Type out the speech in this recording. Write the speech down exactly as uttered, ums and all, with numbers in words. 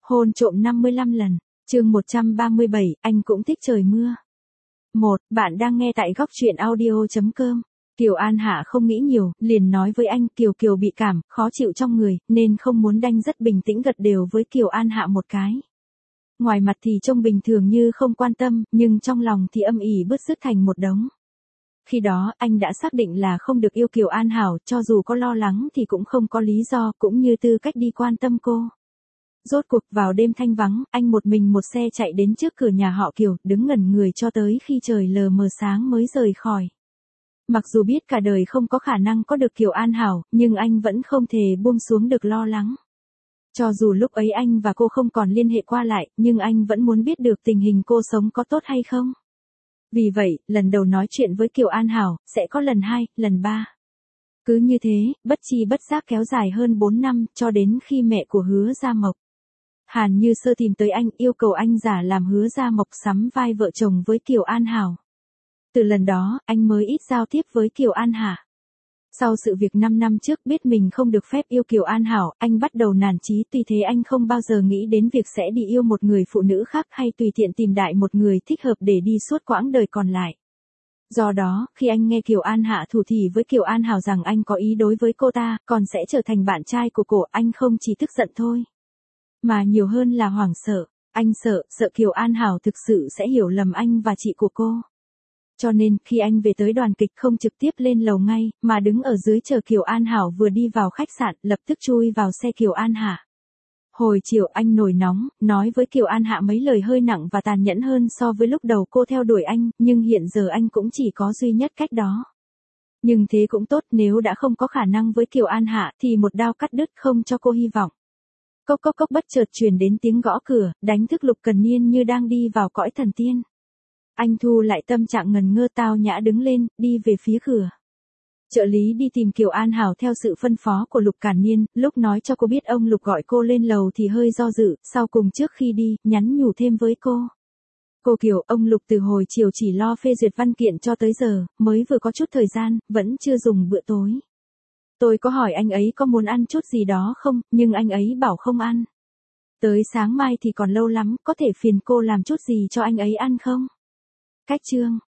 Hôn trộm năm mươi lăm lần. Chương một trăm ba mươi bảy, anh cũng thích trời mưa. một. Bạn đang nghe tại góc truyện audio chấm com. Kiều An Hạ không nghĩ nhiều, liền nói với anh. Kiều Kiều bị cảm, khó chịu trong người, nên không muốn đanh, rất bình tĩnh gật đều với Kiều An Hạ một cái. Ngoài mặt thì trông bình thường như không quan tâm, nhưng trong lòng thì âm ỉ bứt rứt thành một đống. Khi đó, anh đã xác định là không được yêu Kiều An Hảo, cho dù có lo lắng thì cũng không có lý do, cũng như tư cách đi quan tâm cô. Rốt cuộc vào đêm thanh vắng, anh một mình một xe chạy đến trước cửa nhà họ Kiều, đứng ngẩn người cho tới khi trời lờ mờ sáng mới rời khỏi. Mặc dù biết cả đời không có khả năng có được Kiều An Hảo, nhưng anh vẫn không thể buông xuống được lo lắng. Cho dù lúc ấy anh và cô không còn liên hệ qua lại, nhưng anh vẫn muốn biết được tình hình cô sống có tốt hay không. Vì vậy, lần đầu nói chuyện với Kiều An Hảo, sẽ có lần hai, lần ba. Cứ như thế, bất chi bất giác kéo dài hơn bốn năm, cho đến khi mẹ của Hứa Gia Mộc, Hàn Như Sơ, tìm tới anh, yêu cầu anh giả làm Hứa Gia Mộc sắm vai vợ chồng với Kiều An Hảo. Từ lần đó, anh mới ít giao tiếp với Kiều An Hạ. Sau sự việc năm năm trước biết mình không được phép yêu Kiều An Hảo, anh bắt đầu nản chí, tuy thế anh không bao giờ nghĩ đến việc sẽ đi yêu một người phụ nữ khác hay tùy tiện tìm đại một người thích hợp để đi suốt quãng đời còn lại. Do đó, khi anh nghe Kiều An Hạ thủ thỉ với Kiều An Hảo rằng anh có ý đối với cô ta, còn sẽ trở thành bạn trai của cô, anh không chỉ tức giận thôi, mà nhiều hơn là hoảng sợ. Anh sợ, sợ Kiều An Hảo thực sự sẽ hiểu lầm anh và chị của cô. Cho nên, khi anh về tới đoàn kịch không trực tiếp lên lầu ngay, mà đứng ở dưới chờ Kiều An Hảo vừa đi vào khách sạn, lập tức chui vào xe Kiều An Hạ. Hồi chiều anh nổi nóng, nói với Kiều An Hạ mấy lời hơi nặng và tàn nhẫn hơn so với lúc đầu cô theo đuổi anh, nhưng hiện giờ anh cũng chỉ có duy nhất cách đó. Nhưng thế cũng tốt, nếu đã không có khả năng với Kiều An Hạ thì một đao cắt đứt, không cho cô hy vọng. Cốc cốc cốc, bất chợt truyền đến tiếng gõ cửa, đánh thức Lục Cần Niên như đang đi vào cõi thần tiên. Anh thu lại tâm trạng ngần ngơ, tao nhã đứng lên, đi về phía cửa. Trợ lý đi tìm Kiều An Hảo theo sự phân phó của Lục Càn Niên, lúc nói cho cô biết ông Lục gọi cô lên lầu thì hơi do dự, sau cùng trước khi đi, nhắn nhủ thêm với cô. Cô Kiều, ông Lục từ hồi chiều chỉ lo phê duyệt văn kiện cho tới giờ, mới vừa có chút thời gian, vẫn chưa dùng bữa tối. Tôi có hỏi anh ấy có muốn ăn chút gì đó không, nhưng anh ấy bảo không ăn. Tới sáng mai thì còn lâu lắm, có thể phiền cô làm chút gì cho anh ấy ăn không? Cách chương.